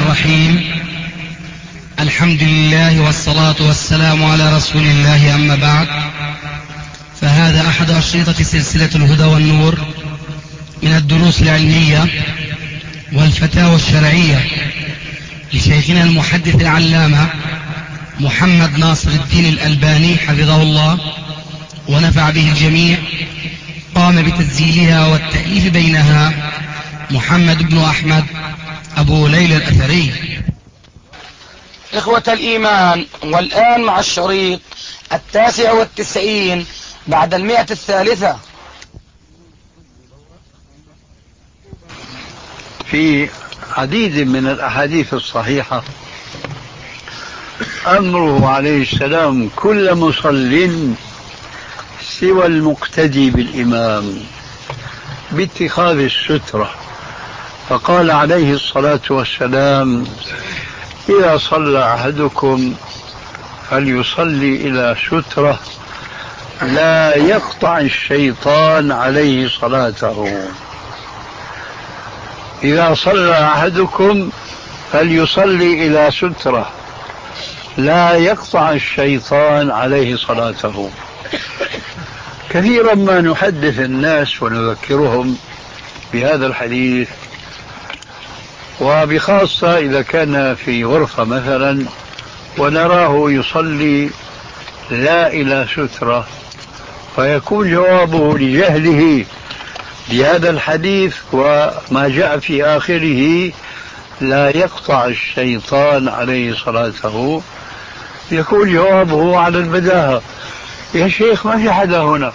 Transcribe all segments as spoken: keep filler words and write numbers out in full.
الرحيم. الحمد لله والصلاة والسلام على رسول الله، أما بعد، فهذا أحد أشرطة سلسلة الهدى والنور من الدروس العلمية والفتاوى الشرعية لشيخنا المحدث العلامة محمد ناصر الدين الألباني حفظه الله ونفع به الجميع. قام بتسجيلها والتأليف بينها محمد بن أحمد أبو ليلى الأثري. إخوة الإيمان، والآن مع الشريط التاسع والتسعين بعد المئة الثالثة. في عديد من الأحاديث الصحيحة أمره عليه السلام كل مصل سوى المقتدي بالإمام باتخاذ السترة، فقال عليه الصلاة والسلام: إذا صلى أحدكم فليصلي إلى سترة لا يقطع الشيطان عليه صلاته. إذا صلى أحدكم فليصلي إلى سترة لا يقطع الشيطان عليه صلاته. كثيرا ما نحدث الناس ونذكرهم بهذا الحديث، وبخاصة إذا كان في غرفة مثلا ونراه يصلي لا إلى سترة، فيكون جوابه لجهله بهذا الحديث وما جاء في آخره لا يقطع الشيطان عليه صلاته، يكون جوابه على البداهة: يا شيخ ما في حدا هنا.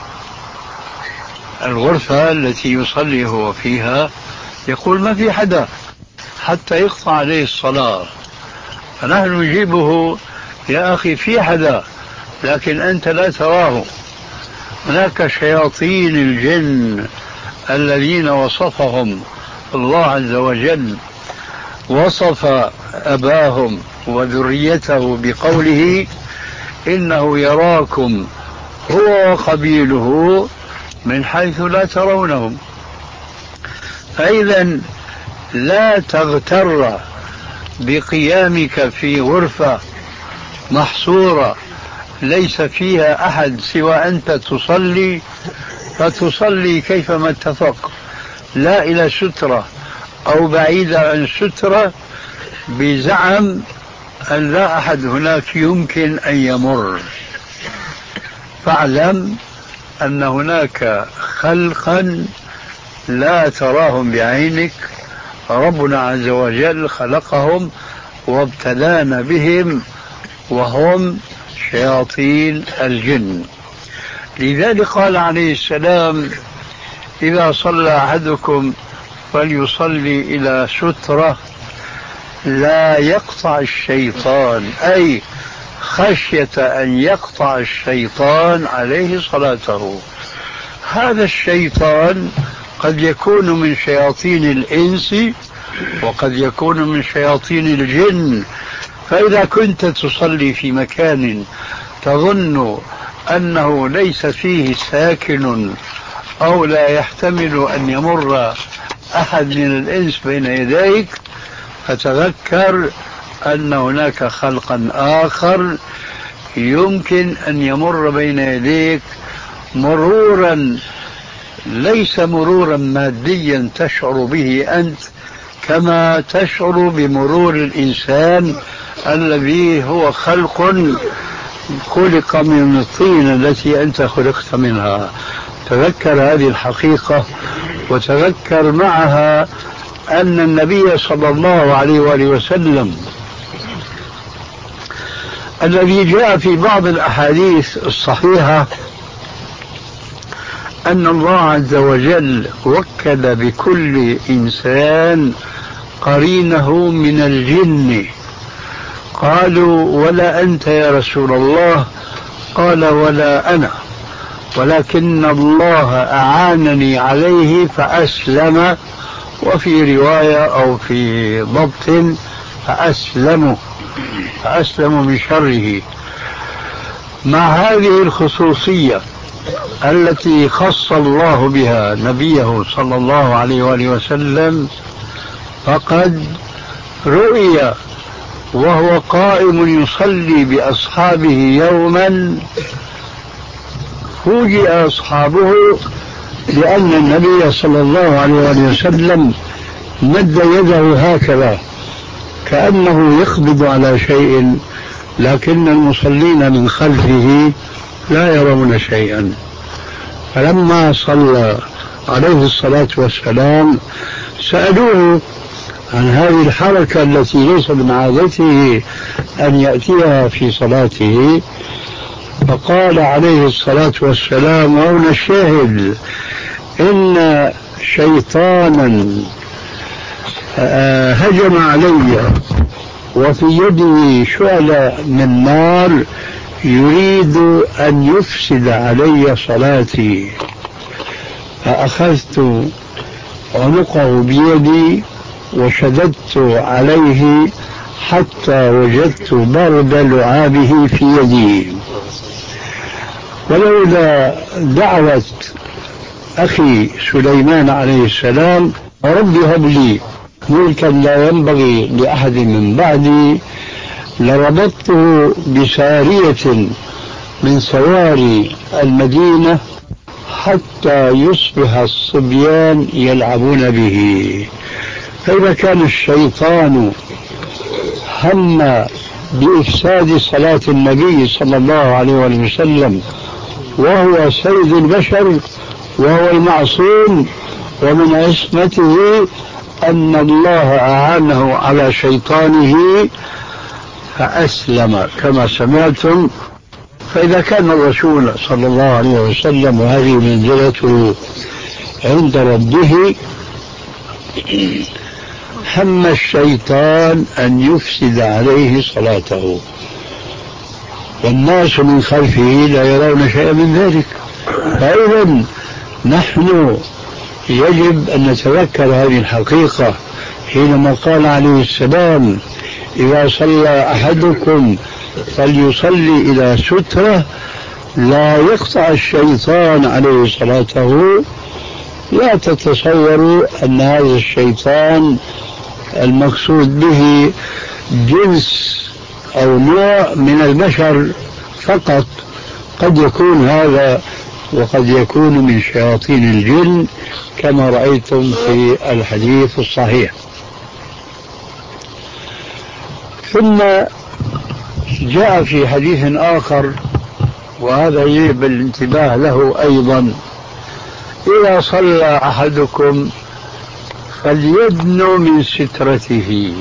الغرفة التي يصلي هو فيها يقول ما في حدا حتى يقطع عليه الصلاة، فنحن نجيبه: يا أخي في حدا لكن أنت لا تراه. هناك شياطين الجن الذين وصفهم الله عز وجل، وصف أباهم وذريته بقوله: إنه يراكم هو وقبيله من حيث لا ترونهم. فإذا لا تغتر بقيامك في غرفة محصورة ليس فيها أحد سوى أنت تصلي، فتصلي كيفما اتفق، لا إلى سترة أو بعيدة عن سترة، بزعم أن لا أحد هناك يمكن أن يمر. فاعلم أن هناك خلقا لا تراهم بعينك، ربنا عز وجل خلقهم وابتلانا بهم، وهم شياطين الجن. لذلك قال عليه السلام: إذا صلى أحدكم فليصلي إلى سترة لا يقطع الشيطان، أي خشية أن يقطع الشيطان عليه صلاته. هذا الشيطان قد يكون من شياطين الإنس وقد يكون من شياطين الجن. فإذا كنت تصلي في مكان تظن أنه ليس فيه ساكن أو لا يحتمل أن يمر أحد من الإنس بين يديك، فتذكر أن هناك خلقا آخر يمكن أن يمر بين يديك مرورا ليس مرورا ماديا تشعر به أنت كما تشعر بمرور الإنسان الذي هو خلق خلق من الطين التي أنت خلقت منها. تذكر هذه الحقيقة، وتذكر معها أن النبي صلى الله عليه وآله وسلم الذي جاء في بعض الأحاديث الصحيحة أن الله عز وجل وكل بكل إنسان قرينه من الجن. قالوا: ولا أنت يا رسول الله؟ قال: ولا أنا، ولكن الله أعانني عليه فأسلم، وفي رواية أو في ضبط فأسلموا فأسلموا من شره. مع هذه الخصوصية التي خص الله بها نبيه صلى الله عليه وآله وسلم، فقد رؤيا وهو قائم يصلي بأصحابه يوما، فوجئ أصحابه لأن النبي صلى الله عليه وسلم مد يده هكذا كأنه يقبض على شيء، لكن المصلين من خلفه لا يرون شيئا. فلما صلى عليه الصلاة والسلام سألوه عن هذه الحركة التي ليس من عادته أن يأتيها في صلاته، فقال عليه الصلاة والسلام: وهنا الشاهد، إن شيطانا هجم علي وفي يده شعلة من نار يريد أن يفسد علي صلاتي، فأخذت عنقه بيدي وشددت عليه حتى وجدت برد لعابه في يدي. ولولا دعوة أخي سليمان عليه السلام: رب هب لي ملكا لا ينبغي لأحد من بعدي، لربطته بسارية من سواري المدينة حتى يصبح الصبيان يلعبون به. فإذا كان الشيطان هم بإفساد صلاة النبي صلى الله عليه وسلم وهو سيد البشر وهو المعصوم، ومن عصمته أن الله أعانه على شيطانه فأسلم كما سمعتم. فإذا كان الرسول صلى الله عليه وسلم وهذه منزلته عند ربه هم الشيطان أن يفسد عليه صلاته، والناس من خلفه لا يرون شيئا من ذلك. فإذا نحن يجب أن نتذكر هذه الحقيقة حينما قال عليه السلام: إذا صلى أحدكم فليصلي إلى سترة لا يقطع الشيطان عليه صلاته. لا تتصوروا أن هذا الشيطان المقصود به جنس أو نوع من البشر فقط، قد يكون هذا وقد يكون من شياطين الجن كما رأيتم في الحديث الصحيح. ثم جاء في حديث آخر، وهذا يجب الانتباه له أيضا: إذا صلى أحدكم فليدنو من سترته.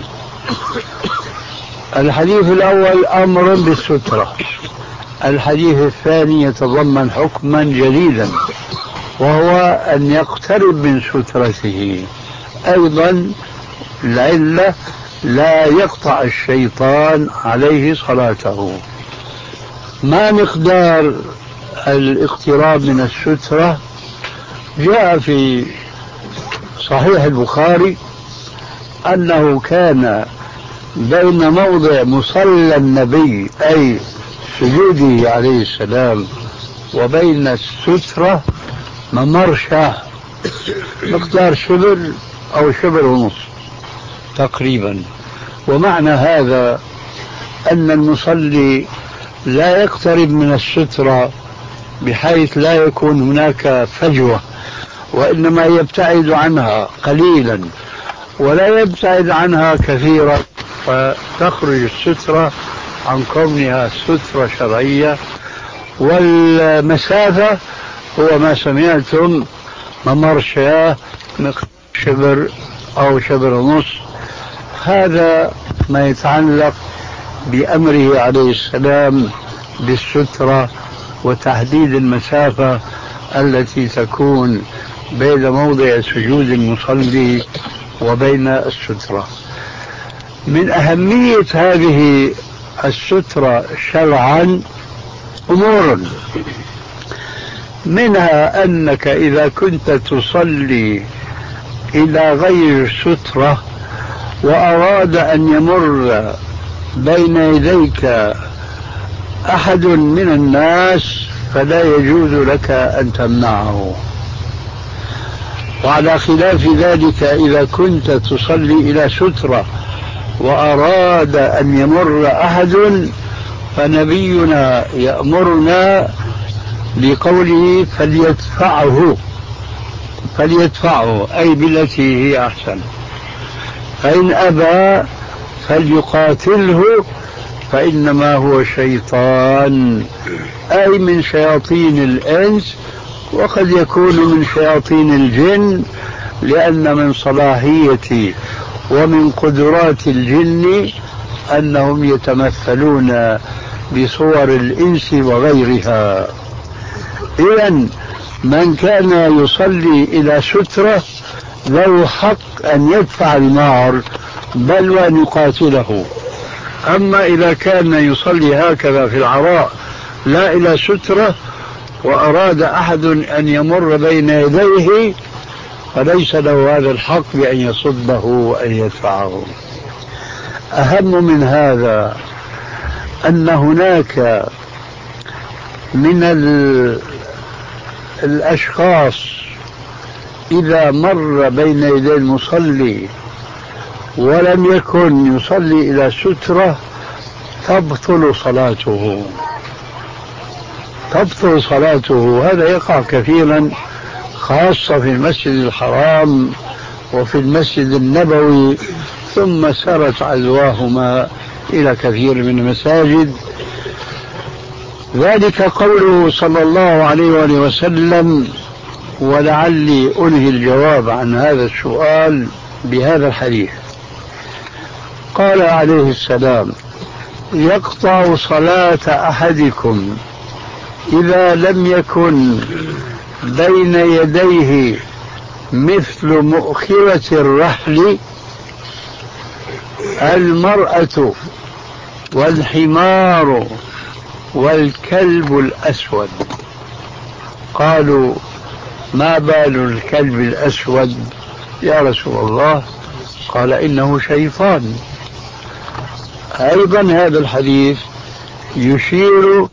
الحديث الأول أمر بالسترة، الحديث الثاني يتضمن حكما جديدا وهو أن يقترب من سترته. أيضا العلة لا يقطع الشيطان عليه صلاته. ما مقدار الاقتراب من السترة؟ جاء في صحيح البخاري أنه كان بين موضع مصلى النبي أي سجوده عليه السلام وبين السترة ممرشة مقدار شبر أو شبر ونصف تقريبا. ومعنى هذا أن المصلي لا يقترب من السترة بحيث لا يكون هناك فجوة، وإنما يبتعد عنها قليلا ولا يبتعد عنها كثيرا، فتخرج السترة عن كونها سترة شرعية. والمسافة هو ما سمعتم ممرشة شبر أو شبر ونص. هذا ما يتعلق بأمره عليه السلام بالسترة وتحديد المسافة التي تكون بين موضع سجود المصلي وبين السترة. من أهمية هذه السترة شرعا أمور، منها أنك إذا كنت تصلي إلى غير سترة وأراد أن يمر بين يديك أحد من الناس فلا يجوز لك أن تمنعه. وعلى خلاف ذلك إذا كنت تصلي إلى سترة وأراد أن يمر أحد فنبينا يأمرنا بقوله فليدفعه فليدفعه أي بالتي هي أحسن، فإن أبى فليقاتله فإنما هو شيطان، أي من شياطين الإنس، وقد يكون من شياطين الجن، لأن من صلاحية ومن قدرات الجن أنهم يتمثلون بصور الإنس وغيرها. إذن من كان يصلي إلى سترة له حق أن يدفع النار بل وأن يقاتله. أما إذا كان يصلي هكذا في العراء لا إلى سترة وأراد أحد أن يمر بين يديه فليس له هذا الحق بأن يصده وأن يدفعه. أهم من هذا أن هناك من الأشخاص إذا مر بين يدي المصلي ولم يكن يصلي إلى سترة تبطل صلاته تبطل صلاته. هذا يقع كثيرا خاصة في المسجد الحرام وفي المسجد النبوي، ثم سرت عزواهما إلى كثير من المساجد. ذلك قوله صلى الله عليه وآله وسلم، ولعلي أنهي الجواب عن هذا السؤال بهذا الحديث. قال عليه السلام: يقطع صلاة أحدكم إذا لم يكن بين يديه مثل مؤخرة الرحل المرأة والحمار والكلب الأسود. قالوا: ما بال الكلب الأسود يا رسول الله؟ قال: إنه شيطان. أيضا هذا الحديث يشير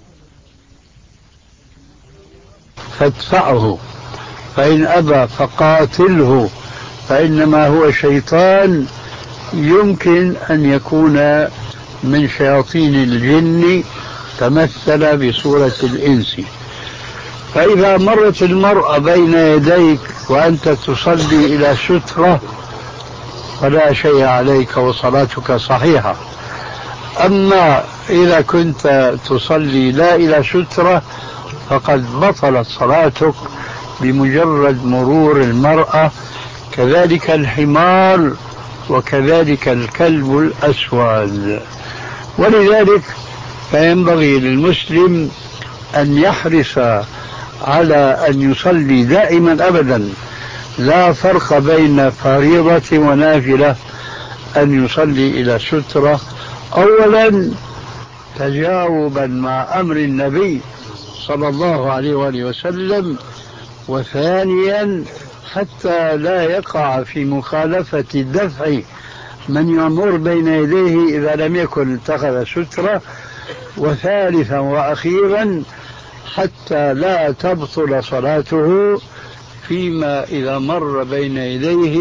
فادفعه، فإن أبى فقاتله فإنما هو شيطان، يمكن أن يكون من شياطين الجن تمثل بصورة الإنس. فإذا مرت المرأة بين يديك وأنت تصلي إلى سترة فلا شيء عليك وصلاتك صحيحة. أما إذا كنت تصلي لا إلى سترة فقد بطلت صلاتك بمجرد مرور المرأة، كذلك الحمار وكذلك الكلب الأسود. ولذلك فينبغي للمسلم أن يحرص على أن يصلي دائما أبدا، لا فرق بين فريضة ونافلة، أن يصلي إلى سترة، أولا تجاوبا مع أمر النبي صلى الله عليه وآله وسلم، وثانيا حتى لا يقع في مخالفة دفع من يمر بين يديه إذا لم يكن اتخذ سترة، وثالثا وأخيرا حتى لا تبطل صلاته فيما إذا مر بين يديه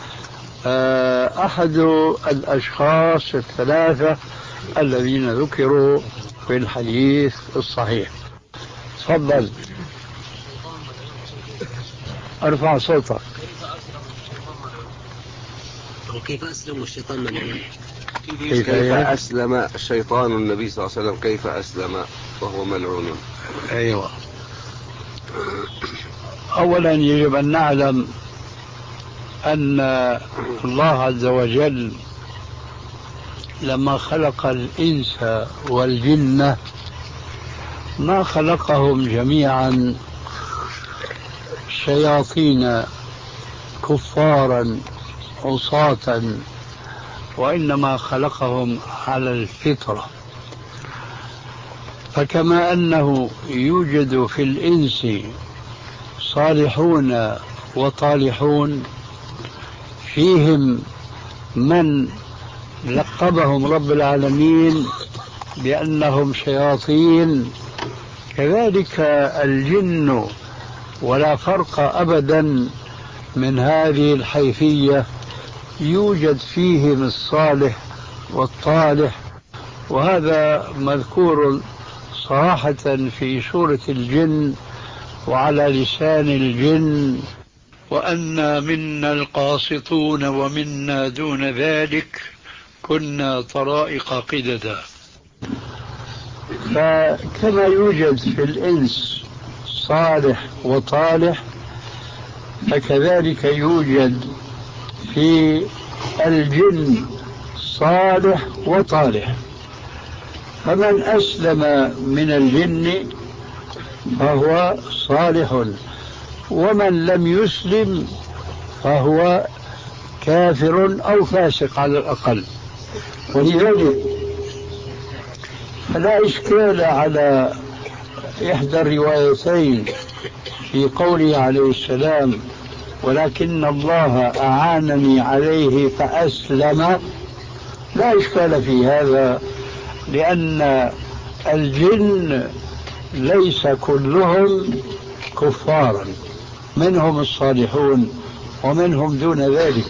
أحد الأشخاص الثلاثة الذين ذكروا في الحديث الصحيح. تفضل، ارفع صوتك. وكيف أسلم الشيطان من كيف, كيف أسلم الشيطان النبي صلى الله عليه وسلم؟ كيف أسلم وهو ملعون؟ أيوة، أولا يجب أن نعلم أن الله عز وجل لما خلق الإنس والجن ما خلقهم جميعا شياطين كفارا عصاة، وإنما خلقهم على الفطرة. فكما أنه يوجد في الإنس صالحون وطالحون، فيهم من لقبهم رب العالمين بأنهم شياطين، كذلك الجن، ولا فرق أبدا من هذه الحيثية. يوجد فيهم الصالح والطالح، وهذا مذكور صراحة في سورة الجن وعلى لسان الجن: وأنا منا القاسطون ومنا دون ذلك كنا طرائق قددا. فكما يوجد في الإنس صالح وطالح، فكذلك يوجد في الجن صالح وطالح. فمن أسلم من الجن فهو صالح، ومن لم يسلم فهو كافر أو فاسق على الأقل. ولذلك فلا إشكال على إحدى الروايتين في قوله عليه السلام: ولكن الله أعانني عليه فأسلم. لا إشكال في هذا، لأن الجن ليس كلهم كفارا، منهم الصالحون ومنهم دون ذلك.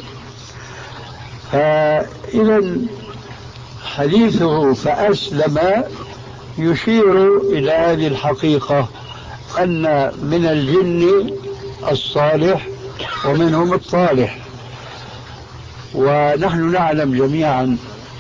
فإذا حديثه فأسلم يشير إلى هذه الحقيقة، أن من الجن الصالح ومنهم الطالح. ونحن نعلم جميعا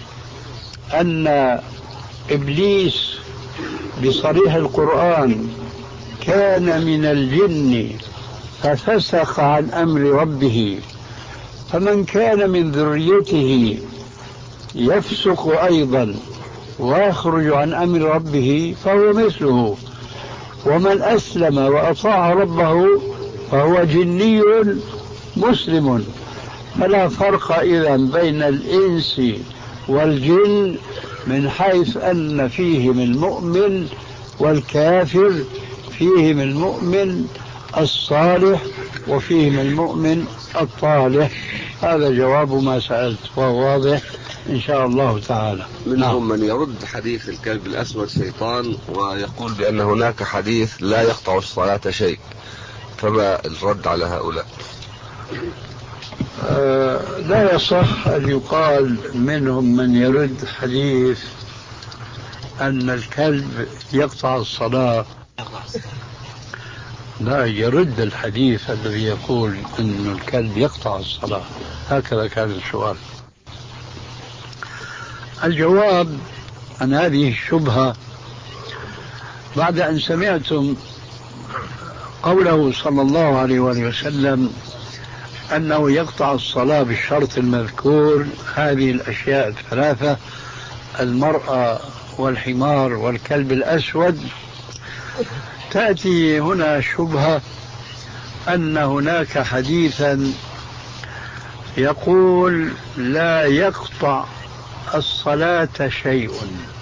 أن إبليس بصريح القرآن كان من الجن ففسق عن أمر ربه، فمن كان من ذريته يفسق أيضا ويخرج عن أمر ربه فهو مثله، ومن أسلم وأطاع ربه فهو جني مسلم. فلا فرق إذن بين الإنس والجن من حيث أن فيهم المؤمن والكافر، فيهم المؤمن الصالح وفيهم المؤمن الطالح. هذا جواب ما سألت وهو واضح إن شاء الله تعالى. منهم من يرد حديث الكلب الأسود شيطان ويقول بأن هناك حديث لا يقطع الصلاة شيء، فما الرد على هؤلاء؟ آه لا يصح أن يقال منهم من يرد حديث أن الكلب يقطع الصلاة. لا، يرد الحديث الذي يقول أن الكلب يقطع الصلاة. هكذا كان السؤال. الجواب عن هذه الشبهة: بعد أن سمعتم قوله صلى الله عليه وآله وسلم أنه يقطع الصلاة بالشرط المذكور، هذه الأشياء الثلاثة: المرأة والحمار والكلب الأسود، تأتي هنا شبهة أن هناك حديثا يقول لا يقطع الصلاة شيء.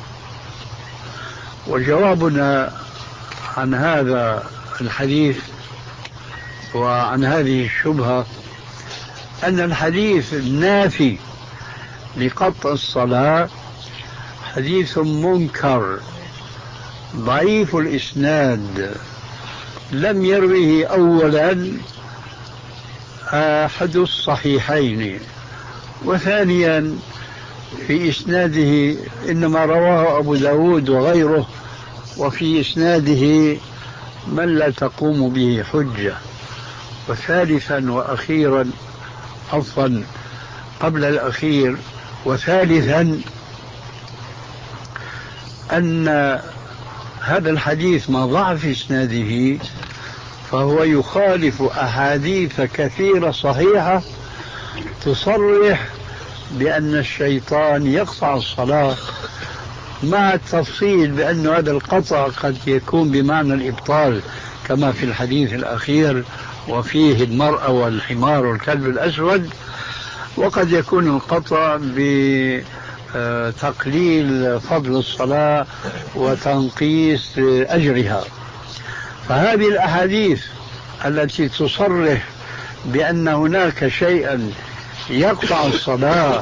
وجوابنا عن هذا الحديث وعن هذه الشبهة أن الحديث النافي لقطع الصلاة حديث منكر ضعيف الإسناد، لم يروه أولا أحد الصحيحين، وثانيا في إسناده إنما رواه أبو داود وغيره، وفي إسناده من لا تقوم به حجة. وثالثا وأخيرا، عفوا قبل الأخير وثالثا، أن هذا الحديث مع ضعف إسناده فهو يخالف أحاديث كثيرة صحيحة تصرح بأن الشيطان يقطع الصلاة، مع التفصيل بأن هذا القطع قد يكون بمعنى الإبطال كما في الحديث الأخير وفيه المرأة والحمار والكلب الأسود، وقد يكون القطع بتقليل فضل الصلاة وتنقيص أجرها. فهذه الأحاديث التي تصرح بأن هناك شيئا يقطع الصلاة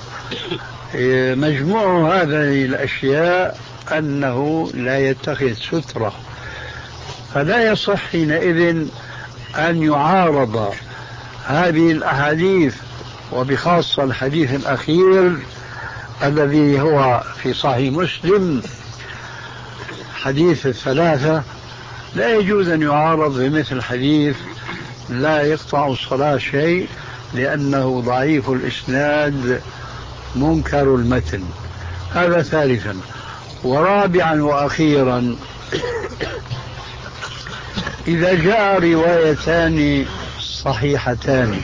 مجموع هذه الأشياء أنه لا يتخذ سترة، فلا يصح حينئذ أن يعارض هذه الأحاديث وبخاصة الحديث الأخير الذي هو في صحيح مسلم حديث الثلاثة لا يجوز أن يعارض بمثل حديث لا يقطع الصلاة شيء، لأنه ضعيف الإسناد منكر المتن. هذا ثالثا. ورابعا وأخيرا، إذا جاء روايتان صحيحتان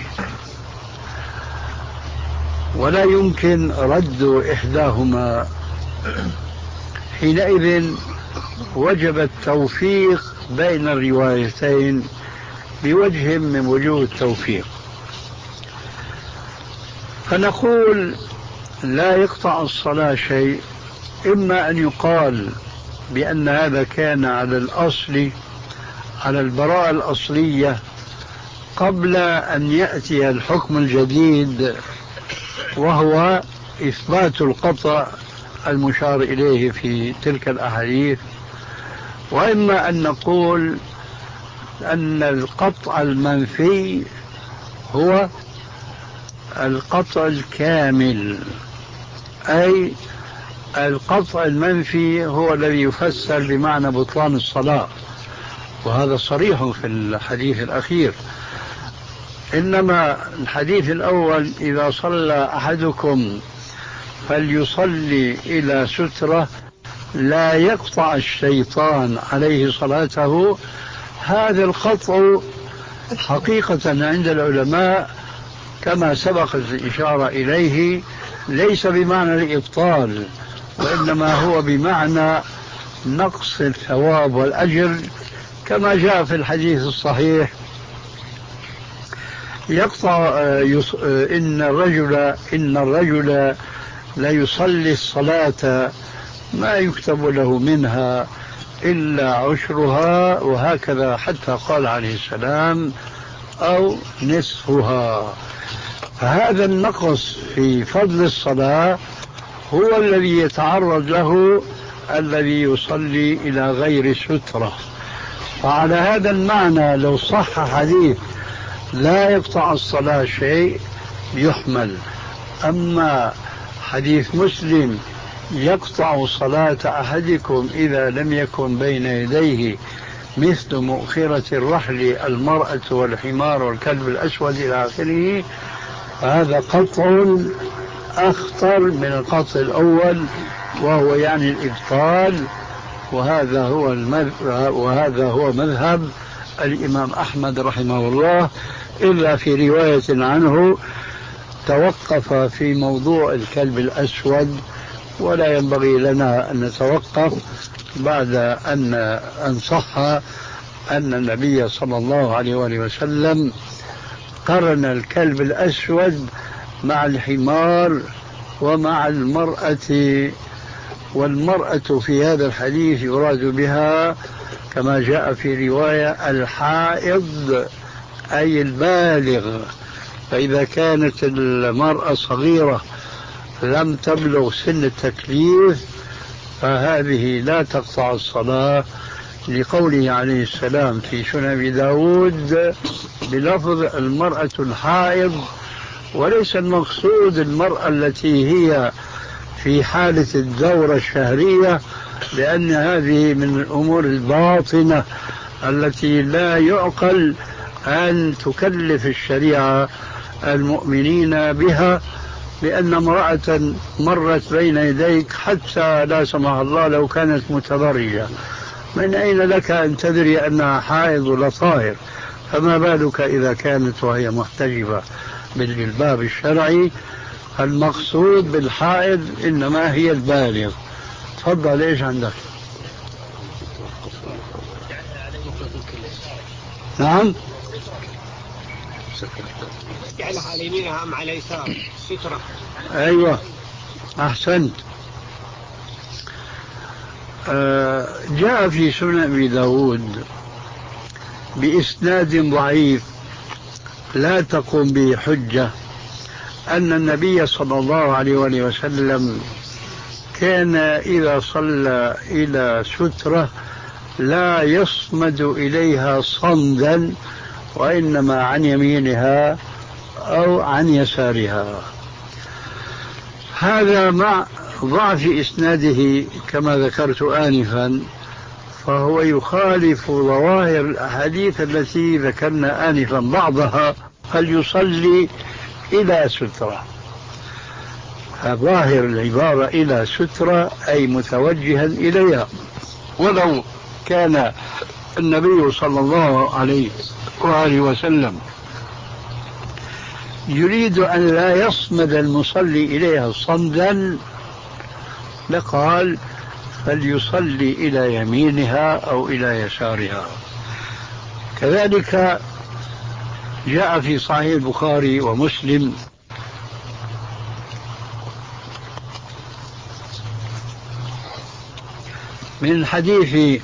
ولا يمكن رد إحداهما، حينئذ وجب التوفيق بين الروايتين بوجه من وجوه التوفيق. فنقول لا يقطع الصلاة شيء، إما أن يقال بأن هذا كان على الأصل، على البراءة الأصلية قبل أن يأتي الحكم الجديد وهو إثبات القطع المشار إليه في تلك الأحاديث، وإما أن نقول أن القطع المنفي هو القطع الكامل، أي القطع المنفي هو الذي يفسر بمعنى بطلان الصلاة، وهذا صريح في الحديث الأخير. إنما الحديث الأول إذا صلى أحدكم فليصلي إلى سترة لا يقطع الشيطان عليه صلاته، هذا القطع حقيقة عند العلماء كما سبقت الإشارة إليه ليس بمعنى الإبطال، وإنما هو بمعنى نقص الثواب والأجر، كما جاء في الحديث الصحيح يقطع إن الرجل إن الرجل لا يصلي الصلاة ما يكتب له منها إلا عشرها، وهكذا حتى قال عليه السلام أو نصفها. فهذا النقص في فضل الصلاة هو الذي يتعرض له الذي يصلي إلى غير سترة. وعلى هذا المعنى لو صح حديث لا يقطع الصلاة شيء يحمل. أما حديث مسلم يقطع صلاة أحدكم إذا لم يكن بين يديه مثل مؤخرة الرحل المرأة والحمار والكلب الأسود إلى آخره، هذا قطع أخطر من القطع الأول، وهو يعني الإبطال. وهذا هو المذهب وهذا هو مذهب الإمام أحمد رحمه الله، إلا في رواية عنه توقف في موضوع الكلب الأسود، ولا ينبغي لنا أن نتوقف بعد أن أن صح أن النبي صلى الله عليه وآله وسلم قرن الكلب الأسود مع الحمار ومع المرأة، والمرأة في هذا الحديث يراد بها كما جاء في رواية الحائض أي البالغ. فإذا كانت المرأة صغيرة لم تبلغ سن التكليف فهذه لا تقطع الصلاة، لقوله عليه السلام في سنن أبي داود بلفظ المرأة الحائض، وليس المقصود المرأة التي هي في حالة الدورة الشهرية، لأن هذه من الأمور الباطنة التي لا يعقل أن تكلف الشريعة المؤمنين بها، لأن امرأة مرت بين يديك حتى لا سمح الله لو كانت متبرجة، من أين لك أن تدري أنها حائض ولا طاهر؟ فما بالك إذا كانت وهي محتجبة بالجلباب الشرعي. المقصود بالحائض إنما هي البالغ. تفضل، إيش عندك؟ نعم، جعلها على يمينها أم على يسار سترة. أيوة أحسنت. آه جاء في سنن أبي داود بإسناد ضعيف لا تقوم به حجة أن النبي صلى الله عليه وآله وسلم كان إذا صلى إلى سترة لا يصمد إليها صمدا، وإنما عن يمينها أو عن يسارها. هذا مع ضعف إسناده كما ذكرت آنفا، فهو يخالف ظواهر الأحاديث التي ذكرنا آنفا بعضها، هل يصلي إلى سترة. ظاهر العبارة إلى سترة أي متوجها إليها، ولو كان النبي صلى الله عليه وآله وسلم يريد أن لا يصمد المصلي إليها صمدا لقال فليصلي إلى يمينها أو إلى يسارها. كذلك جاء في صحيح البخاري ومسلم من حديث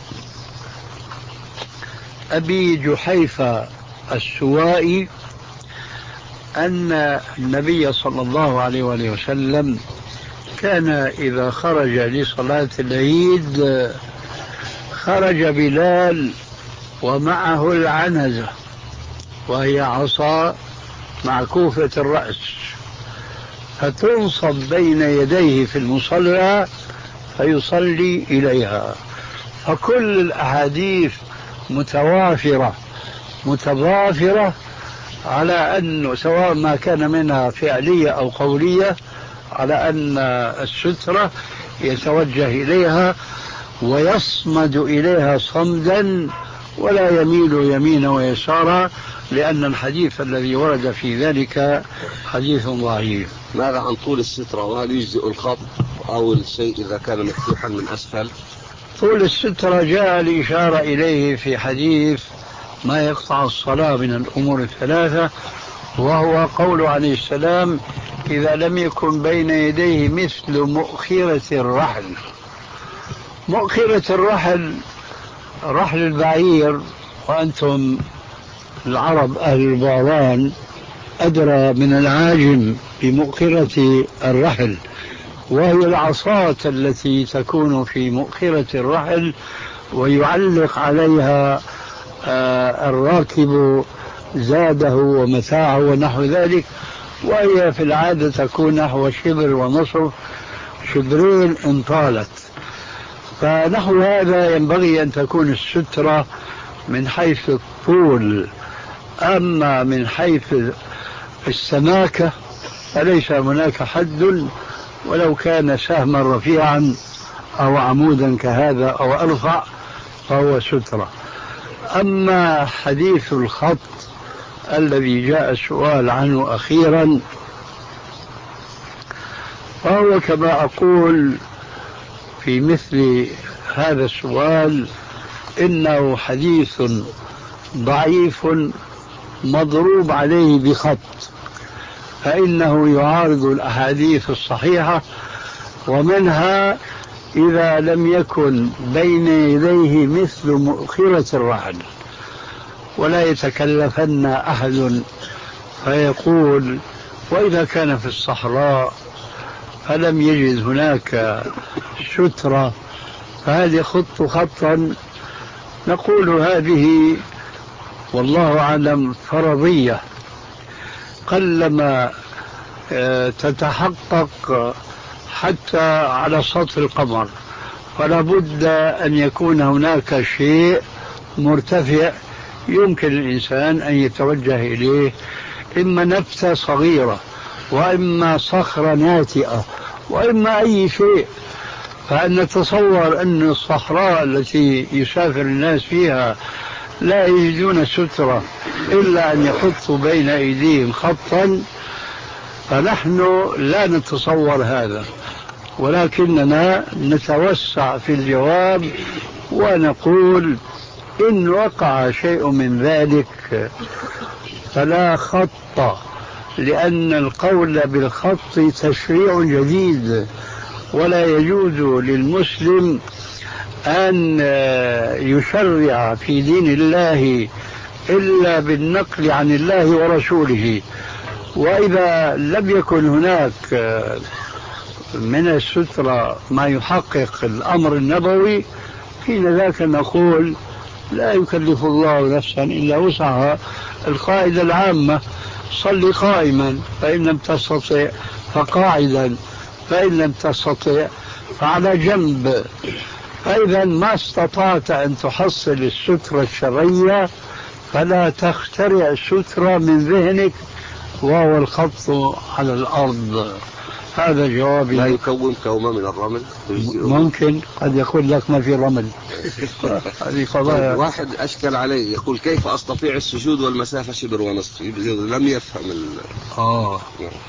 أبي جحيفة السوائي أن النبي صلى الله عليه وآله وسلم كان إذا خرج لصلاة العيد خرج بلال ومعه العنزة، وهي عصا معكوفة الرأس، فتنصب بين يديه في المصلى فيصلي إليها. فكل الأحاديث متوافرة متضافرة على أنه سواء ما كان منها فعلية أو قولية على أن السترة يتوجه إليها ويصمد إليها صمدا ولا يميل يمينا ويسارا، لأن الحديث الذي ورد في ذلك حديث ضعيف. ماذا عن طول السترة؟ وهل يجزئ الخط أو الشيء إذا كان مفتوحا من أسفل؟ طول السترة جاء الإشارة إليه في حديث ما يقطع الصلاة من الأمور الثلاثة، وهو قول عليه السلام إذا لم يكن بين يديه مثل مؤخرة الرحل. مؤخرة الرحل رحل البعير، وأنتم العرب أهل البعران أدرى من العاجم بمؤخرة الرحل، وهي العصاة التي تكون في مؤخرة الرحل ويعلق عليها آه الراكب زاده ومتاعه ونحو ذلك، وهي في العادة تكون نحو شبر ونصف، شبرين إن طالت. فنحو هذا ينبغي أن تكون السترة من حيث الطول، أما من حيث السماكة فليس هناك حد، ولو كان سهما رفيعا أو عمودا كهذا أو أرفع فهو سترة. أما حديث الخط الذي جاء السؤال عنه أخيرا فهو كما أقول في مثل هذا السؤال إنه حديث ضعيف مضروب عليه بخط، فإنه يعارض الأحاديث الصحيحة، ومنها إذا لم يكن بين يديه مثل مؤخرة الرحل. ولا يتكلفن أحد فيقول وإذا كان في الصحراء فلم يجد هناك سترة فهل يخط خطا؟ نقول هذه والله أعلم فرضية قلما تتحقق حتى على سطح القمر، فلا بد أن يكون هناك شيء مرتفع يمكن الإنسان أن يتوجه إليه، إما نبتة صغيرة وإما صخرة ناتئة وإما أي شيء. فأن نتصور أن الصحراء التي يسافر الناس فيها لا يجدون سترة إلا أن يحطوا بين أيديهم خطا، فنحن لا نتصور هذا، ولكننا نتوسع في الجواب ونقول إن وقع شيء من ذلك فلا خط، لأن القول بالخط تشريع جديد، ولا يجوز للمسلم أن يشرع في دين الله إلا بالنقل عن الله ورسوله. وإذا لم يكن هناك من السترة ما يحقق الأمر النبوي حين ذاك نقول لا يكلف الله نفسا إلا وسعها. القاعدة العامة صل قائما فإن لم تستطع فقاعدا، فإن لم تستطع فعلى جنب. فإذا ما استطعت أن تحصل السترة الشرعية فلا تخترع سترة من ذهنك وهو الخط على الأرض. هذا جوابي. لا يكون كومة من الرمل؟ ممكن، قد يقول لك ما في رمل. هذه قضايا. واحد أشكل عليه يقول كيف أستطيع السجود والمسافة شبر ونصف؟ لم يفهم ال... آه.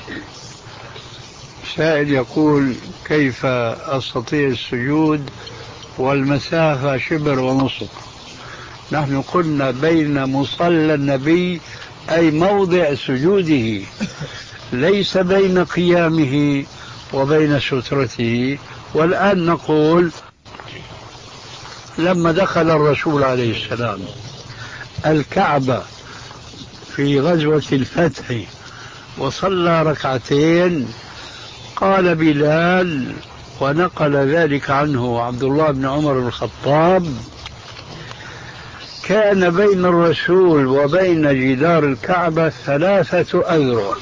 سائل يقول كيف أستطيع السجود والمسافة شبر ونصف؟ نحن قلنا بين مصلى النبي أي موضع سجوده، ليس بين قيامه وبين سترته. والآن نقول لما دخل الرسول عليه السلام الكعبة في غزوة الفتح وصلى ركعتين، قال بلال ونقل ذلك عنه عبد الله بن عمر بن الخطاب: كان بين الرسول وبين جدار الكعبة ثلاثة أذرع.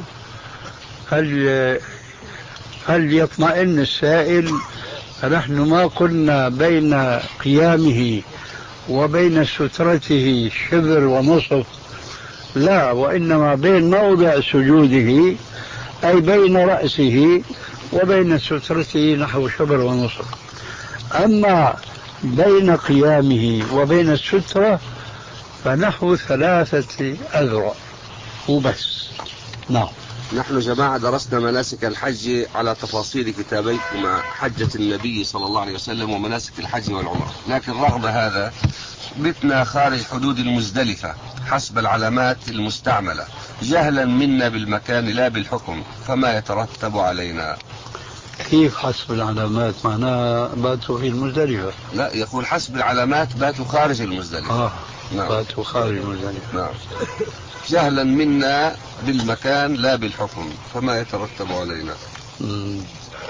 هل هل يطمئن السائل؟ فنحن ما قلنا بين قيامه وبين سترته شبر ونصف، لا، وإنما بين موضع سجوده أي بين رأسه وبين سترته نحو شبر ونصف. أما بين قيامه وبين السترة فنحو ثلاثة أذرع وبس. نعم. نحن جماعة درسنا مناسك الحج على تفاصيل كتابيكما حجة النبي صلى الله عليه وسلم ومناسك الحج والعمرة، لكن رغم هذا بتنا خارج حدود المزدلفة حسب العلامات المستعملة جهلا منا بالمكان لا بالحكم، فما يترتب علينا؟ كيف حسب العلامات؟ معناها باتوا في المزدلفة؟ لا، يقول حسب العلامات باتوا خارج المزدلفة. آه. نعم. باتوا خارج المزدلفة. نعم. جهلا منا بالمكان لا بالحكم، فما يترتب علينا؟ مم.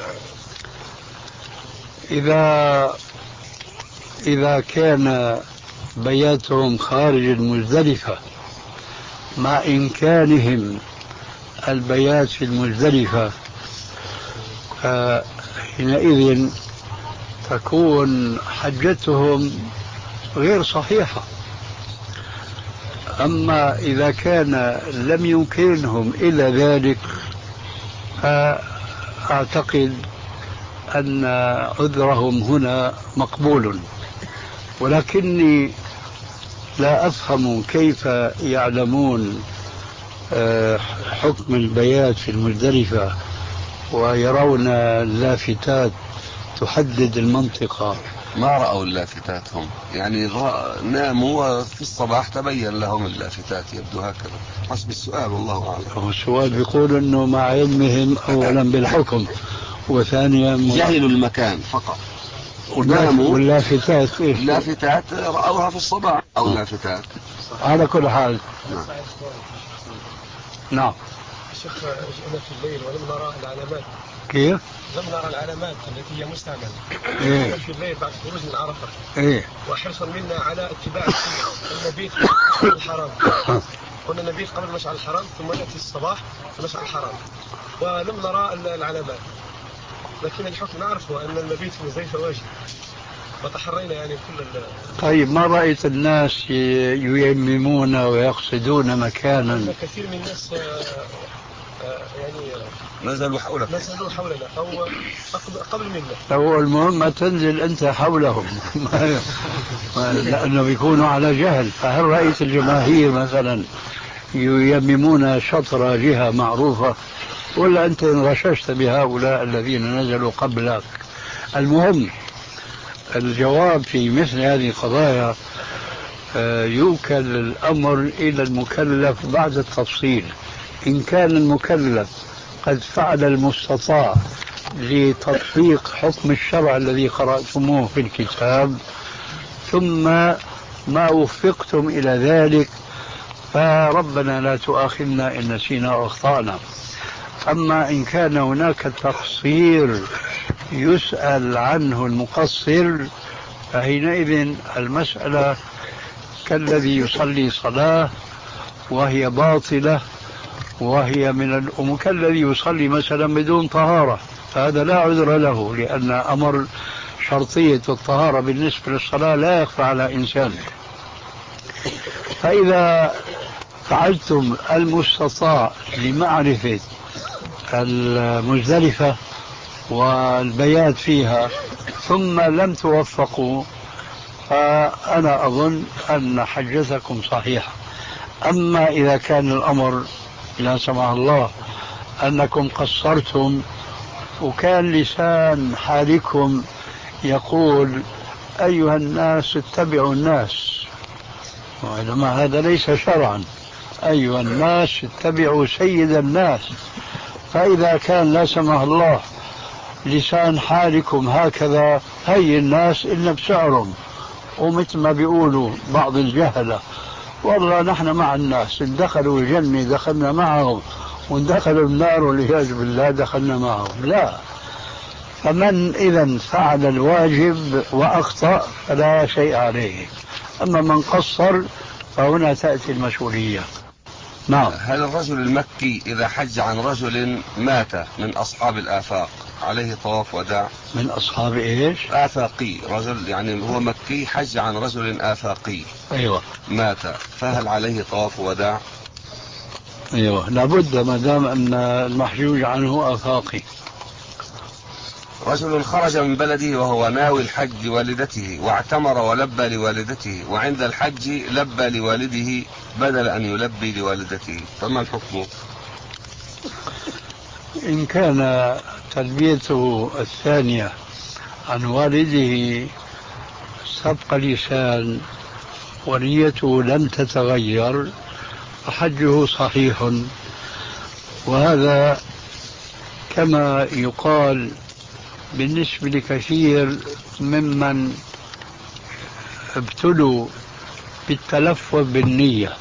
إذا إذا كان بياتهم خارج المزدلفة مع إمكانهم البيات في المزدلفة، حينئذ تكون حجتهم غير صحيحة. أما إذا كان لم يمكنهم إلى ذلك فأعتقد أن عذرهم هنا مقبول، ولكني لا أفهم كيف يعلمون حكم البيات في المزدلفة ويرون اللافتات تحدد المنطقة. ما رأوا اللافتات هم، يعني ناموا في الصباح تبين لهم اللافتات، يبدو هكذا حسب السؤال، والله أعلم. السؤال بيقول أنه مع علمهم أولا بالحكم وثانيا جهلوا المكان فقط. واللافتات إيش؟ اللافتات رأوها في الصباح أو لافتات على كل حال. نعم. نعم. شيخ، جئنا في الليل ولم نرى العلامات. كيف؟ لم نرى العلامات التي هي مستعملة. إيه؟ في الليل بعد خروج من عرفة. إيه؟ وحرصا منا على اتباع المبيت في الحرام. قلنا المبيت قبل مشعر الحرام ثم نأتي الصباح في مشعر الحرام، ولم نرى العلامات، لكن الحكم نعرفه أن المبيت في مزدلفة واجب، وتحرينا يعني كل ال... طيب، ما رأيت الناس ييممون ويقصدون مكانا؟ كثير من الناس يعني نزلوا حولنا نزلوا حولنا أو قبل منا. هو المهم ما تنزل أنت حولهم لأنه بيكونوا على جهل. فهل رأيت الجماهير مثلا ييممون شطر جهة معروفة، ولا أنت انغششت بهؤلاء الذين نزلوا قبلك؟ المهم الجواب في مثل هذه القضايا يوكل الأمر إلى المكلف بعد التفصيل. إن كان المكلف قد فعل المستطاع لتطبيق حكم الشرع الذي قرأتموه في الكتاب ثم ما وفقتم إلى ذلك فربنا لا تؤاخذنا إن نسينا أو أخطأنا. أما إن كان هناك تقصير يسأل عنه المقصر فحينئذ المسألة كالذي يصلي صلاة وهي باطلة وهي من الأمور، كالذي يصلي مثلا بدون طهارة فهذا لا عذر له، لأن أمر شرطية الطهارة بالنسبة للصلاة لا يخفى على إنسان. فإذا فعلتم المستطاع لمعرفة المزدلفة والبيات فيها ثم لم توفقوا، فأنا أظن أن حجتكم صحيحة. أما إذا كان الأمر لا سمح الله أنكم قصرتم وكان لسان حالكم يقول أيها الناس اتبعوا الناس، وإنما هذا ليس شرعا، أيها الناس اتبعوا سيد الناس. فإذا كان لا سمح الله لسان حالكم هكذا، هي الناس إلا بسعرهم، ومثل ما بيقولوا بعض الجهلة والله نحن مع الناس، إن دخلوا الجنة دخلنا معهم، وإن دخلوا النار والعياذ بالله دخلنا معهم. لا، فمن إذا فعل الواجب وأخطأ فلا شيء عليه، أما من قصر فهنا تأتي المسؤولية. نعم. هل الرجل المكي إذا حج عن رجل مات من أصحاب الآفاق عليه طواف وداع؟ من أصحاب إيش؟ آفاقي، رجل يعني هو مكي حج عن رجل آفاقي. أيوة. مات، فهل عليه طواف وداع؟ أيوة، لابد ما دام أن المحجوج عنه آفاقي. رجل خرج من بلده وهو ناوي الحج لوالدته واعتمر ولبى لوالدته، وعند الحج لبى لوالده بدل أن يلبي لوالدته، فما الحكم؟ إن كان تلبيته الثانية عن والده سبق لسان ونيته لم تتغير فحجه صحيح، وهذا كما يقال بالنسبة لكثير ممن ابتلوا بالتلفظ بالنية.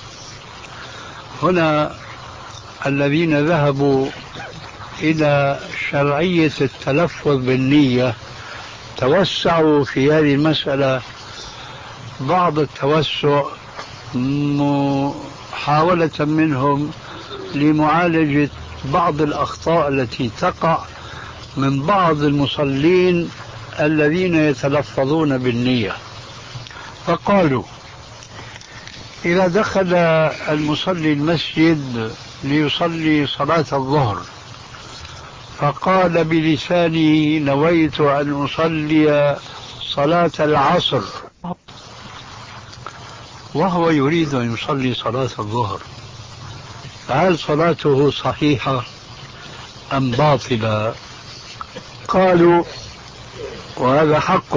هنا الذين ذهبوا إلى شرعية التلفظ بالنية توسعوا في هذه المسألة بعض التوسع، محاولة منهم لمعالجة بعض الأخطاء التي تقع من بعض المصلين الذين يتلفظون بالنية. فقالوا إذا دخل المصلي المسجد ليصلي صلاة الظهر فقال بلسانه نويت أن أصلي صلاة العصر، وهو يريد أن يصلي صلاة الظهر، فهل صلاته صحيحة أم باطلة؟ قالوا وهذا حق،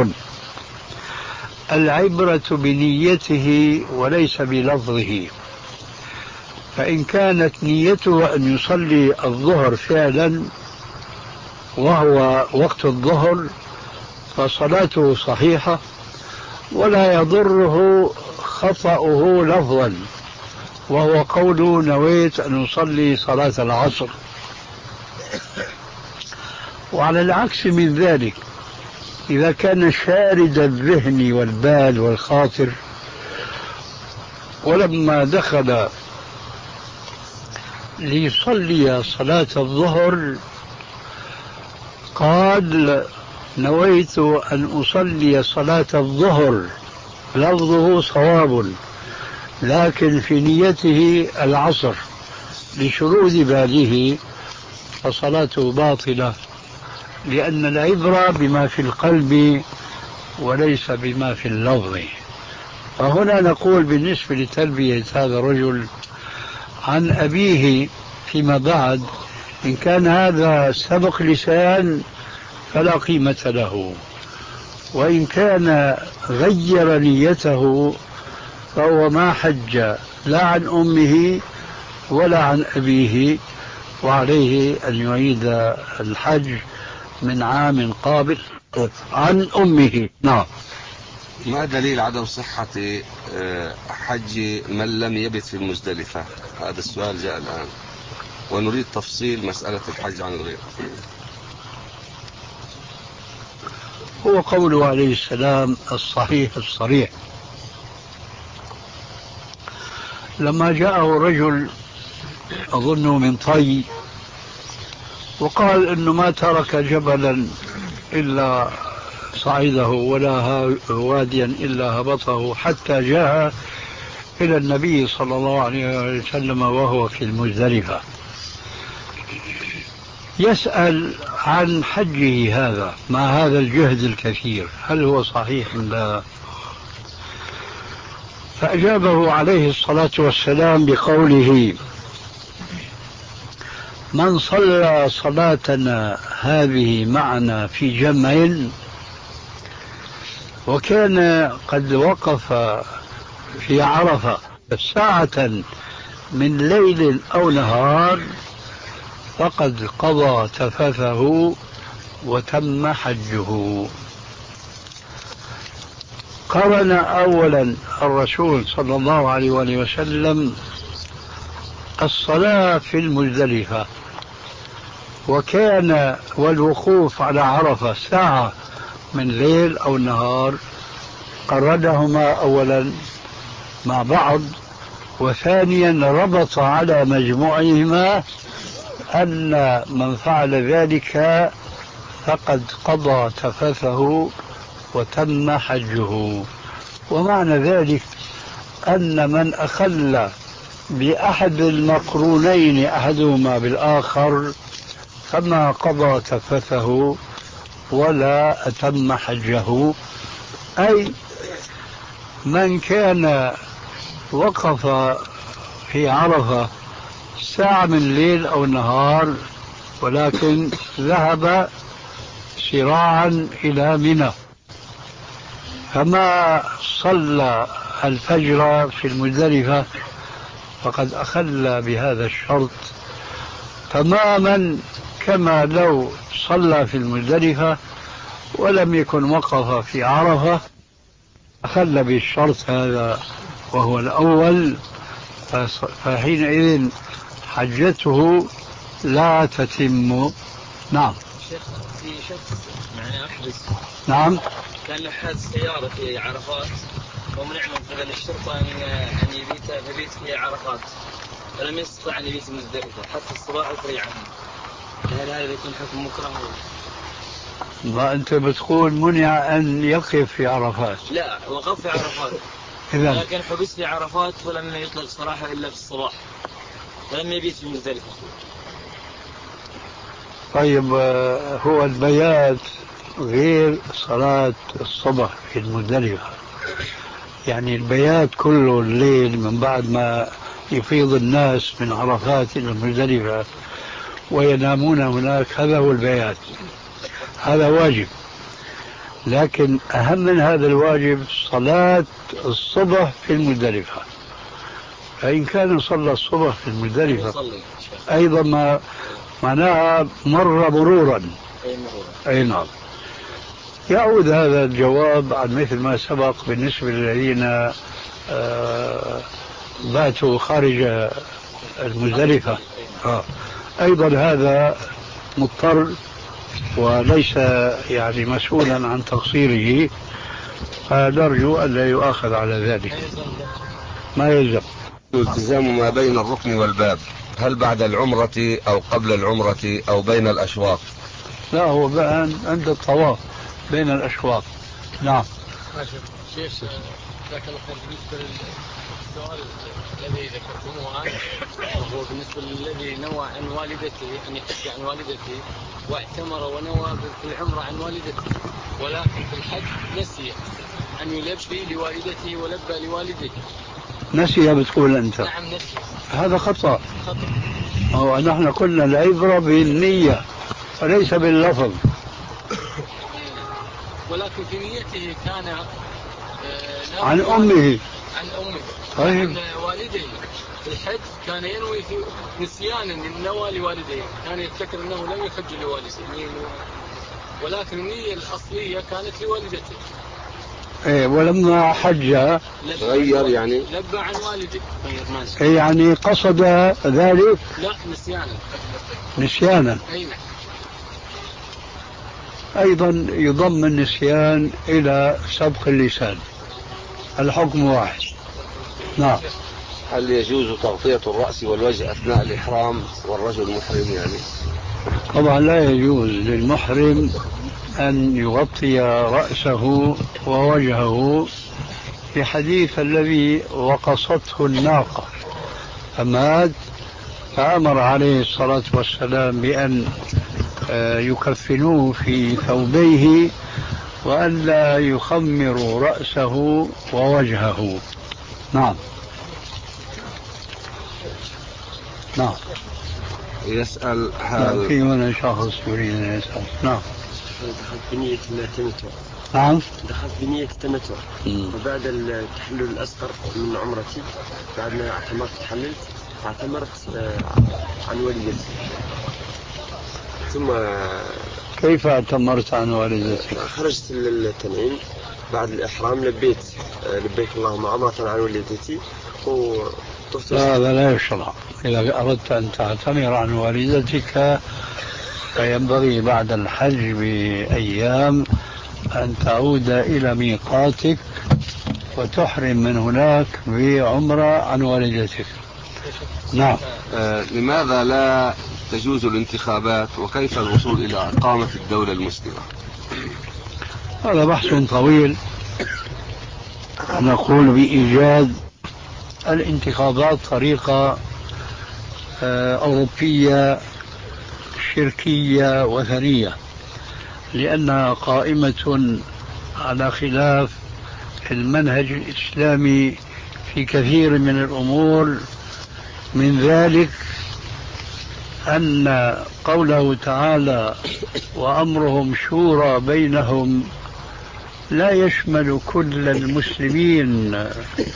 العبرة بنيته وليس بلفظه، فإن كانت نيته أن يصلي الظهر فعلا وهو وقت الظهر فصلاته صحيحة ولا يضره خطأه لفظا، وهو قول نويت أن أصلي صلاة العصر. وعلى العكس من ذلك إذا كان شارد الذهن والبال والخاطر ولما دخل ليصلي صلاة الظهر قال نويت أن أصلي صلاة الظهر، لفظه صواب لكن في نيته العصر لشرود باله، فصلاته باطلة، لأن العبرة بما في القلب وليس بما في اللفظ. فهنا نقول بالنسبة لتلبية هذا الرجل عن أبيه فيما بعد، إن كان هذا سبق لسان فلا قيمة له، وإن كان غير نيته فهو ما حج لا عن أمه ولا عن أبيه، وعليه أن يعيد الحج من عام قابل عن أمه. نعم. ما دليل عدم صحة حج من لم يبت في المزدلفة؟ هذا السؤال جاء الآن، ونريد تفصيل مسألة الحج عن الغير. هو قوله عليه السلام الصحيح الصريح، لما جاءه رجل أظنه من طي وقال إنه ما ترك جبلا إلا صعيده ولا واديا إلا هبطه حتى جاء إلى النبي صلى الله عليه وسلم وهو في المزدلفة، يسأل عن حجه هذا مع هذا الجهد الكثير هل هو صحيح أم لا؟ فأجابه عليه الصلاة والسلام بقوله: من صلى صلاتنا هذه معنا في جمع وكان قد وقف في عرفة ساعة من ليل أو نهار فقد قضى تفثه وتم حجه. قرن أولا الرسول صلى الله عليه وآله وسلم الصلاة في المزدلفة وكان والوقوف على عرفة ساعة من ليل أو نهار، قرنهما أولا مع بعض، وثانيا ربط على مجموعهما أن من فعل ذلك فقد قضى تفثه وتم حجه. ومعنى ذلك أن من أخل بأحد المقرونين أحدهما بالآخر فما قضى تفثه ولا أتم حجه، أي من كان وقف في عرفة ساعة من الليل أو النهار ولكن ذهب سراعا إلى منى فما صلى الفجر في المزدلفة فقد أخل بهذا الشرط تماما كما لو صلى في المزدلفة ولم يكن وقف في عرفة، أخل بالشرط هذا وهو الأول، فحينئذ حجته لا تتم. نعم. شيخ في شخص معناه أحبس نعم كان له حادث سيارة في عرفات ومنع من قبل الشرطة أن أن يبيت يبيت في عرفات ولم يستطع أن يبيت مزدلفة حتى الصباح يفري عنه، هل هذا يكون حكم مكره؟ ما أنت بتقول منع أن يقف في عرفات؟ لا، وقف في عرفات إذن لكن حبس في عرفات ولم يطلق صراحة إلا في الصباح ولم يبيت في مزدلفة. طيب هو البيات غير صلاة الصبح في المزدلفة، يعني البيات كله الليل من بعد ما يفيض الناس من عرفات إلى المزدلفة وينامون هناك، هذا هو البيات، هذا واجب. لكن أهم من هذا الواجب صلاة الصبح في المزدلفة، فإن كان صلى الصبح في المزدلفة أيضا ما معناها مر مرورا. أي نعم. يعود هذا الجواب عن مثل ما سبق بالنسبة للذين آه باتوا خارج المزدلفة. آه. أيضا هذا مضطر وليس يعني مسؤولا عن تقصيره، فنرجو أن لا يؤاخذ على ذلك. ما يلزم التزام ما بين الركن والباب، هل بعد العمرة أو قبل العمرة أو بين الأشواط؟ لا، هو بأن عند الطواف بين الأشواط. نعم. شيخ جزاك الله خير، بالنسبة للسؤال الذي ذكرتموه الآن وهو بالنسبة للذي نوى عن والدته أن يحج عن والدته واعتمر ونوى في العمرة عن والدته ولكن في الحج نسي أن يلبي لوالدته ولبى لوالدته. نسي بتقول أنت؟ نعم نسي. هذا خطأ. خطأ. هو نحن قلنا العبرة بالنية وليس باللفظ. ولكن في نيته كان آه عن أمه عن أمه طيب. عن والديه في الحج كان ينوي في نسيانا نوى لوالديه، كان يفتكر أنه لم يحج لوالديه ولكن النية الأصلية كانت لوالدته. إيه، ولما حج غير يعني لبى عن والده. إيه يعني قصد ذلك؟ لا، نسيانا. نسيانا. أين. أيضا يضم النسيان إلى سبق اللسان، الحكم واحد. نعم. هل يجوز تغطية الرأس والوجه أثناء الإحرام والرجل محرم يعني؟ طبعا لا يجوز للمحرم أن يغطي رأسه ووجهه في حديث الذي وقصته الناقة فمات، فأمر عليه الصلاة والسلام بأن يكفنوه في ثوبيه وأن لا يخمروا رأسه ووجهه. نعم. نعم. يسأل هل في هنا شخص يريد أن يسأل. نعم. دخلت بنية التمتع. نعم. دخلت بنية التمتع وبعد التحلل الأصغر من عمرتي بعد ما اعتمرت تحللت اعتمرت عن والدتي. ثم كيف اعتمرت عن والدتك؟ خرجت للتنعيم بعد الإحرام لبيت لبيك اللهم عمرة عن والدتي وطفت. هذا لا يشرع. إذا أردت أن تعتمر عن والدتك فينبغي بعد الحج بأيام أن تعود إلى ميقاتك وتحرم من هناك بعمرة عن والدتك. نعم. آه لماذا لا تجوز الانتخابات وكيف الوصول إلى إقامة الدولة المسلمة؟ هذا بحث طويل. نقول بإيجاد الانتخابات طريقة أوروبية شركية وثنية، لأنها قائمة على خلاف المنهج الإسلامي في كثير من الأمور، من ذلك أن قوله تعالى وأمرهم شورى بينهم لا يشمل كل المسلمين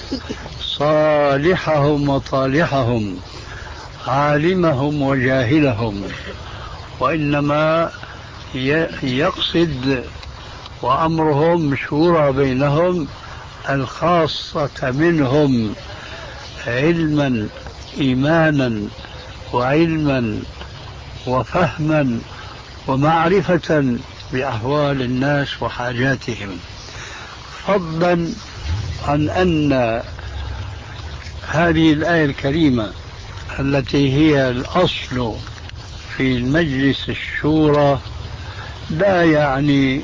صالحهم وطالحهم عالمهم وجاهلهم، وإنما يقصد وأمرهم شورى بينهم الخاصة منهم علما إيمانا وعلما وفهما ومعرفة بأحوال الناس وحاجاتهم، فضلا عن أن هذه الآية الكريمة التي هي الأصل في المجلس الشورى لا يعني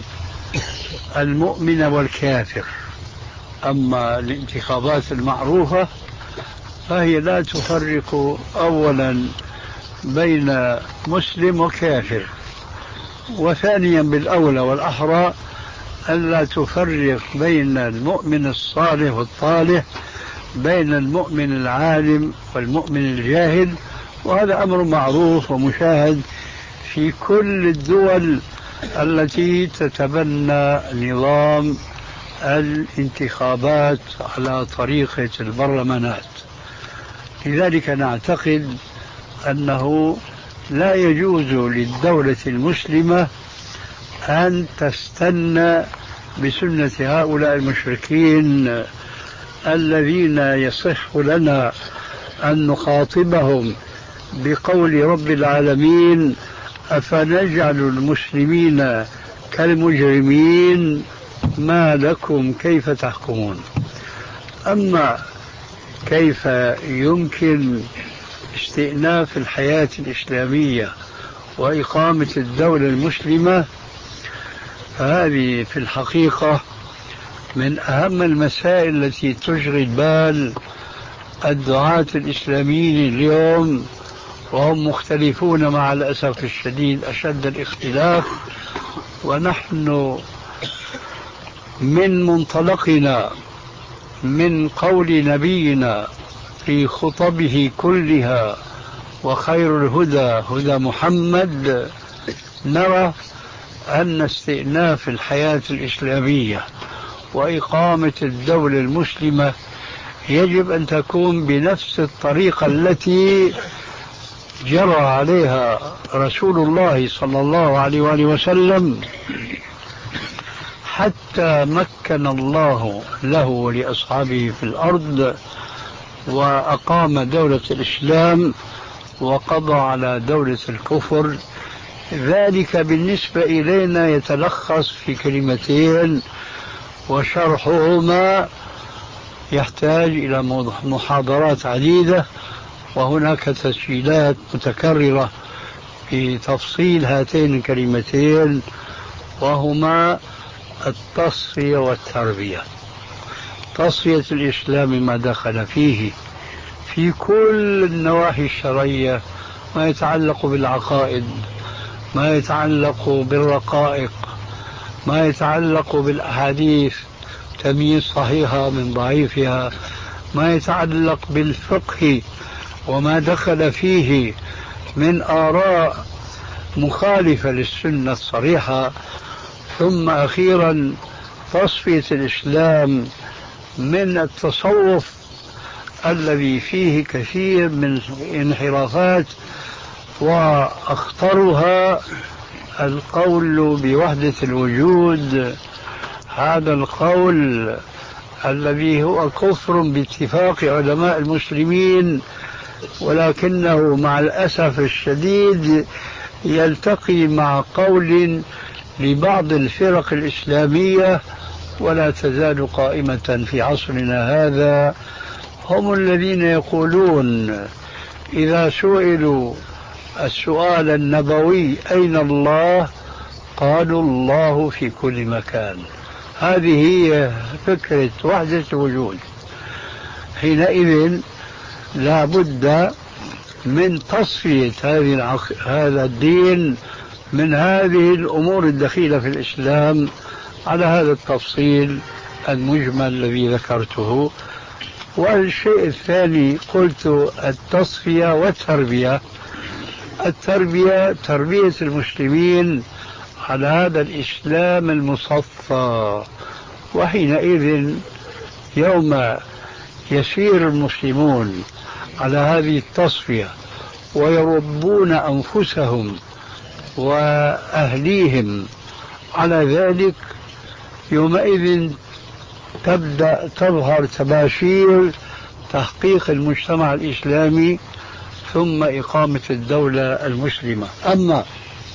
المؤمن والكافر. أما الانتخابات المعروفة فهي لا تفرق أولا بين مسلم وكافر، وثانيا بالأولى والأحرى ألا تفرق بين المؤمن الصالح والطالح، بين المؤمن العالم والمؤمن الجاهل، وهذا أمر معروف ومشاهد في كل الدول التي تتبنى نظام الانتخابات على طريقة البرلمانات. لذلك نعتقد أنه لا يجوز للدولة المسلمة أن تستنى بسنة هؤلاء المشركين الذين يصح لنا أن نخاطبهم بقول رب العالمين أفنجعل المسلمين كالمجرمين ما لكم كيف تحكمون. أما كيف يمكن استئناف الحياة الإسلامية وإقامة الدولة المسلمة، فهذه في الحقيقة من أهم المسائل التي تشغل بال الدعاة الإسلاميين اليوم، وهم مختلفون مع الأسف الشديد أشد الاختلاف. ونحن من منطلقنا من قول نبينا في خطبه كلها وخير الهدى هدى محمد نرى أن استئناف الحياة الإسلامية وإقامة الدولة المسلمة يجب أن تكون بنفس الطريقة التي جرى عليها رسول الله صلى الله عليه وآله وسلم حتى مكن الله له ولأصحابه في الأرض وأقام دولة الإسلام وقضى على دولة الكفر. ذلك بالنسبة إلينا يتلخص في كلمتين، وشرحهما يحتاج إلى محاضرات عديدة، وهناك تسجيلات متكررة في تفصيل هاتين الكلمتين، وهما التصفية والتربية. تصفية الإسلام ما دخل فيه في كل النواحي الشرعية، ما يتعلق بالعقائد، ما يتعلق بالرقائق، ما يتعلق بالأحاديث تمييز صحيحة من ضعيفها، ما يتعلق بالفقه وما دخل فيه من آراء مخالفة للسنة الصريحة، ثم أخيرا تصفية الإسلام من التصوف الذي فيه كثير من انحرافات، وأخطرها القول بوحدة الوجود. هذا القول الذي هو كفر باتفاق علماء المسلمين، ولكنه مع الأسف الشديد يلتقي مع قول لبعض الفرق الإسلامية، ولا تزال قائمة في عصرنا هذا. هم الذين يقولون إذا سئلوا السؤال النبوي أين الله؟ قالوا الله في كل مكان. هذه هي فكرة وحدة الوجود. حينئذ لا بد من تصفية هذا الدين من هذه الأمور الدخيلة في الإسلام على هذا التفصيل المجمل الذي ذكرته. والشيء الثاني قلت التصفية والتربية. التربية تربية المسلمين على هذا الإسلام المصفى، وحينئذ يوم يسير المسلمون على هذه التصفية ويربون أنفسهم وأهليهم على ذلك، يومئذ تبدأ تظهر تباشير تحقيق المجتمع الإسلامي ثم إقامة الدولة المسلمة. أما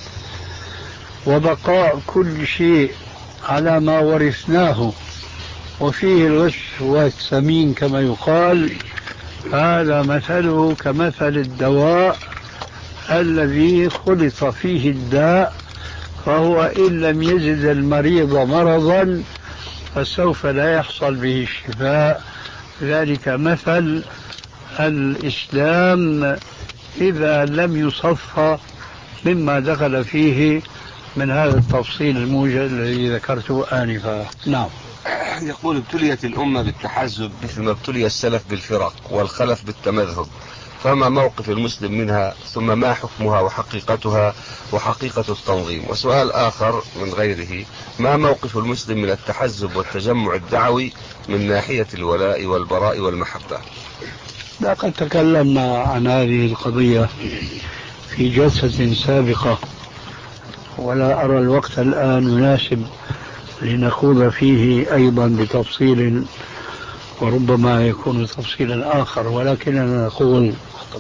وبقاء كل شيء على ما ورثناه وفيه الغش والسمين كما يقال، هذا مثله كمثل الدواء الذي خلط فيه الداء، فهو إن لم يزد المريض مرضا فسوف لا يحصل به الشفاء. ذلك مثل الإسلام إذا لم يصفى مما دخل فيه من هذا التفصيل الموجز الذي ذكرته آنفا. نعم. يقول ابتليت الأمة بالتحزب مثل ما ابتلي السلف بالفرق والخلف بالتمذهب، فما موقف المسلم منها، ثم ما حكمها وحقيقتها وحقيقة التنظيم؟ وسؤال آخر من غيره: ما موقف المسلم من التحزب والتجمع الدعوي من ناحية الولاء والبراء والمحبة؟ لقد تكلمنا عن هذه القضية في جلسة سابقة، ولا أرى الوقت الآن مناسب لنخوض فيه أيضا بتفصيل، وربما يكون تفصيلا آخر، ولكننا نقول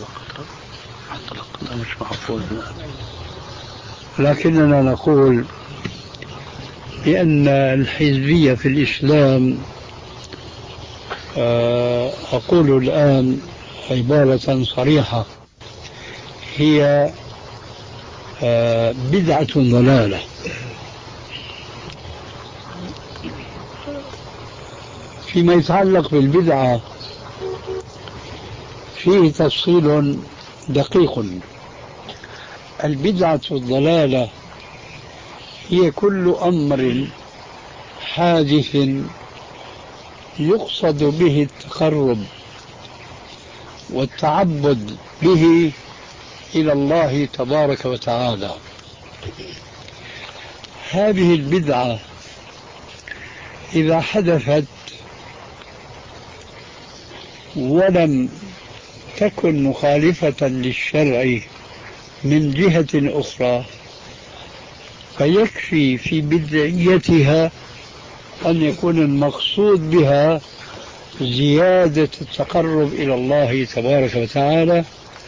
مش محفوظ لكننا نقول بأن الحزبية في الإسلام، أقول الآن عبارة صريحة، هي بدعة ضلالة. فيما يتعلق بالبدعة فيه تفصيل دقيق. البدعة الضلالة هي كل أمر حادث يقصد به التقرب والتعبد به إلى الله تبارك وتعالى. هذه البدعة إذا حدثت ولم تكن مخالفة للشرع من جهة أخرى، فيكفي في بدعيتها أن يكون المقصود بها زيادة التقرب إلى الله تبارك وتعالى،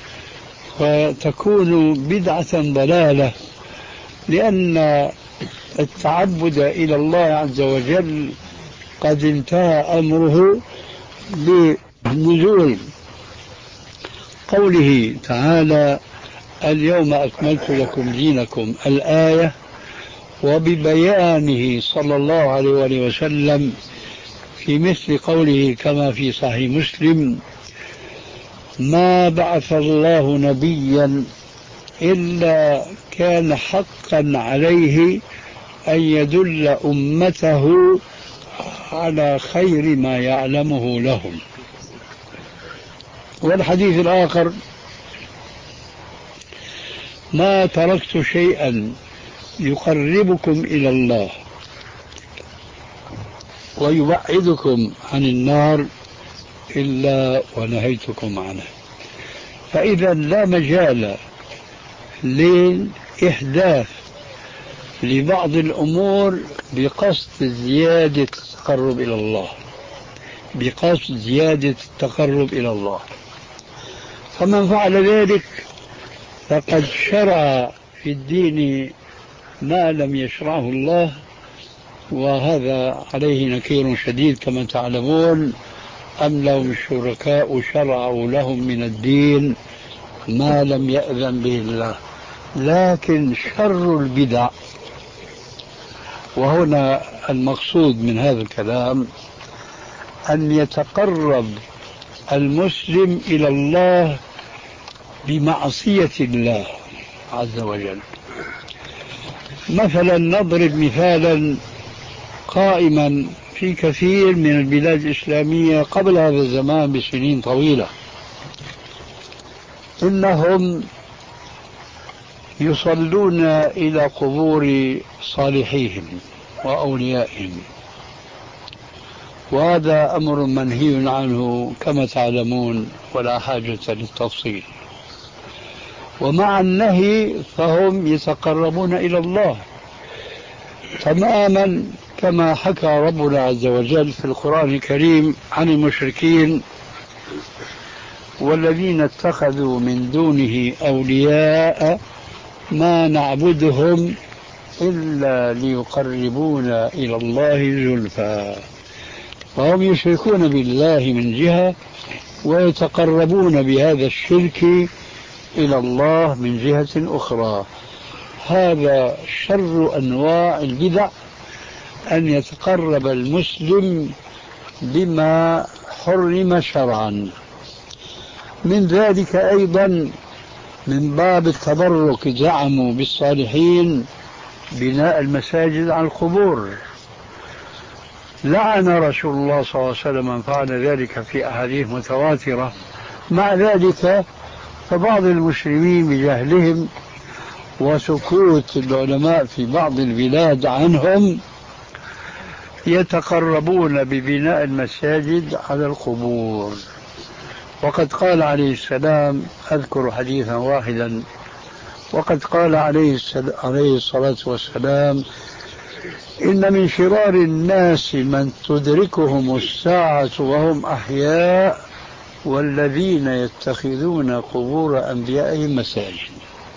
فتكون بدعة ضلالة، لأن التعبد إلى الله عز وجل قد انتهى أمره بنزول قوله تعالى: اليوم أكملت لكم دينكم الآية، وببيانه صلى الله عليه وآله وسلم في مثل قوله كما في صحيح مسلم: ما بعث الله نبيا إلا كان حقا عليه أن يدل أمته على خير ما يعلمه لهم. والحديث الآخر: ما تركت شيئا يقربكم إلى الله ويبعدكم عن النار إلا ونهيتكم عنه. فإذا لا مجال للإحداث لبعض الأمور بقصد زيادة التقرب إلى الله، بقصد زيادة التقرب إلى الله. فمن فعل ذلك فقد شرع في الدين ما لم يشرعه الله، وهذا عليه نكير شديد كما تعلمون. أم لهم شركاء شرعوا لهم من الدين ما لم يأذن به الله. لكن شر البدع، وهنا المقصود من هذا الكلام أن يتقرب المسلم إلى الله بمعصية الله عز وجل. مثلا نضرب مثالا قائما في كثير من البلاد الإسلامية قبل هذا الزمان بسنين طويلة، إنهم يصلون إلى قبور صالحيهم وأوليائهم، وهذا أمر منهي عنه كما تعلمون ولا حاجة للتفصيل. ومع النهي فهم يتقربون إلى الله تماما كما حكى ربنا عز وجل في القرآن الكريم عن المشركين: والذين اتخذوا من دونه أولياء ما نعبدهم إلا ليقربونا إلى الله زلفى. فهم يشركون بالله من جهة ويتقربون بهذا الشرك إلى الله من جهة أخرى. هذا شر أنواع البدع، أن يتقرب المسلم بما حرم شرعا. من ذلك أيضا من باب التبرك زعموا بالصالحين بناء المساجد على القبور. لعن رسول الله صلى الله عليه وسلم من فعل ذلك في أحاديث متواترة. مع ذلك فبعض المسلمين بجهلهم وسكوت العلماء في بعض البلاد عنهم يتقربون ببناء المساجد على القبور. وقد قال عليه السلام، أذكر حديثا واحدا، وقد قال عليه الصلاة والسلام: إن من شرار الناس من تدركهم الساعة وهم أحياء والذين يتخذون قبور أنبيائهم مساجد.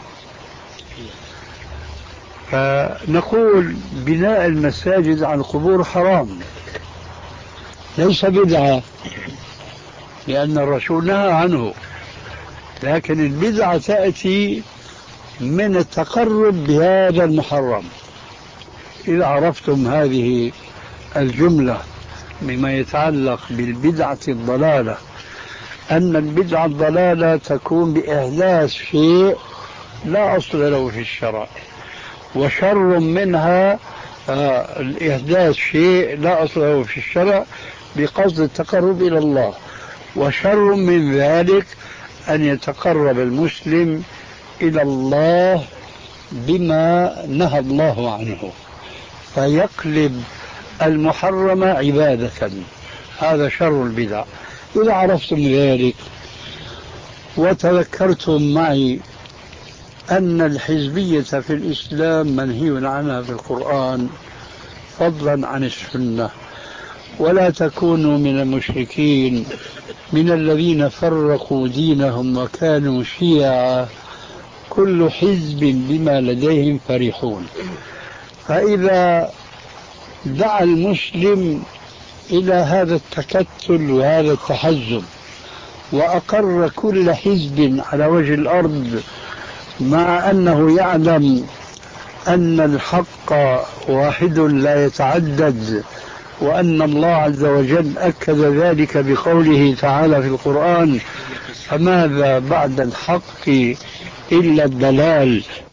فنقول بناء المساجد على القبور حرام، ليس بدعة لأن الرسول نهى عنه، لكن البدعة تأتي من التقرب بهذا المحرم. إذا عرفتم هذه الجملة مما يتعلق بالبدعة الضلالة، أن البدعة الضلالة تكون بإحداث شيء لا أصل له في الشرع، وشر منها آه الإحداث شيء لا أصل له في الشرع بقصد التقرب إلى الله، وشر من ذلك أن يتقرب المسلم إلى الله بما نهى الله عنه فيقلب المحرم عبادة. هذا شر البدع. إذا عرفتم ذلك وتذكرتم معي أن الحزبية في الإسلام منهي عنها في القرآن فضلا عن السنة، ولا تكونوا من المشركين من الذين فرقوا دينهم وكانوا شيعا كل حزب بما لديهم فرحون. فإذا دعا المسلم إلى هذا التكتل وهذا التحزب وأقر كل حزب على وجه الأرض مع أنه يعلم أن الحق واحد لا يتعدد، وأن الله عز وجل أكد ذلك بقوله تعالى في القرآن: فماذا بعد الحق إلا الضلال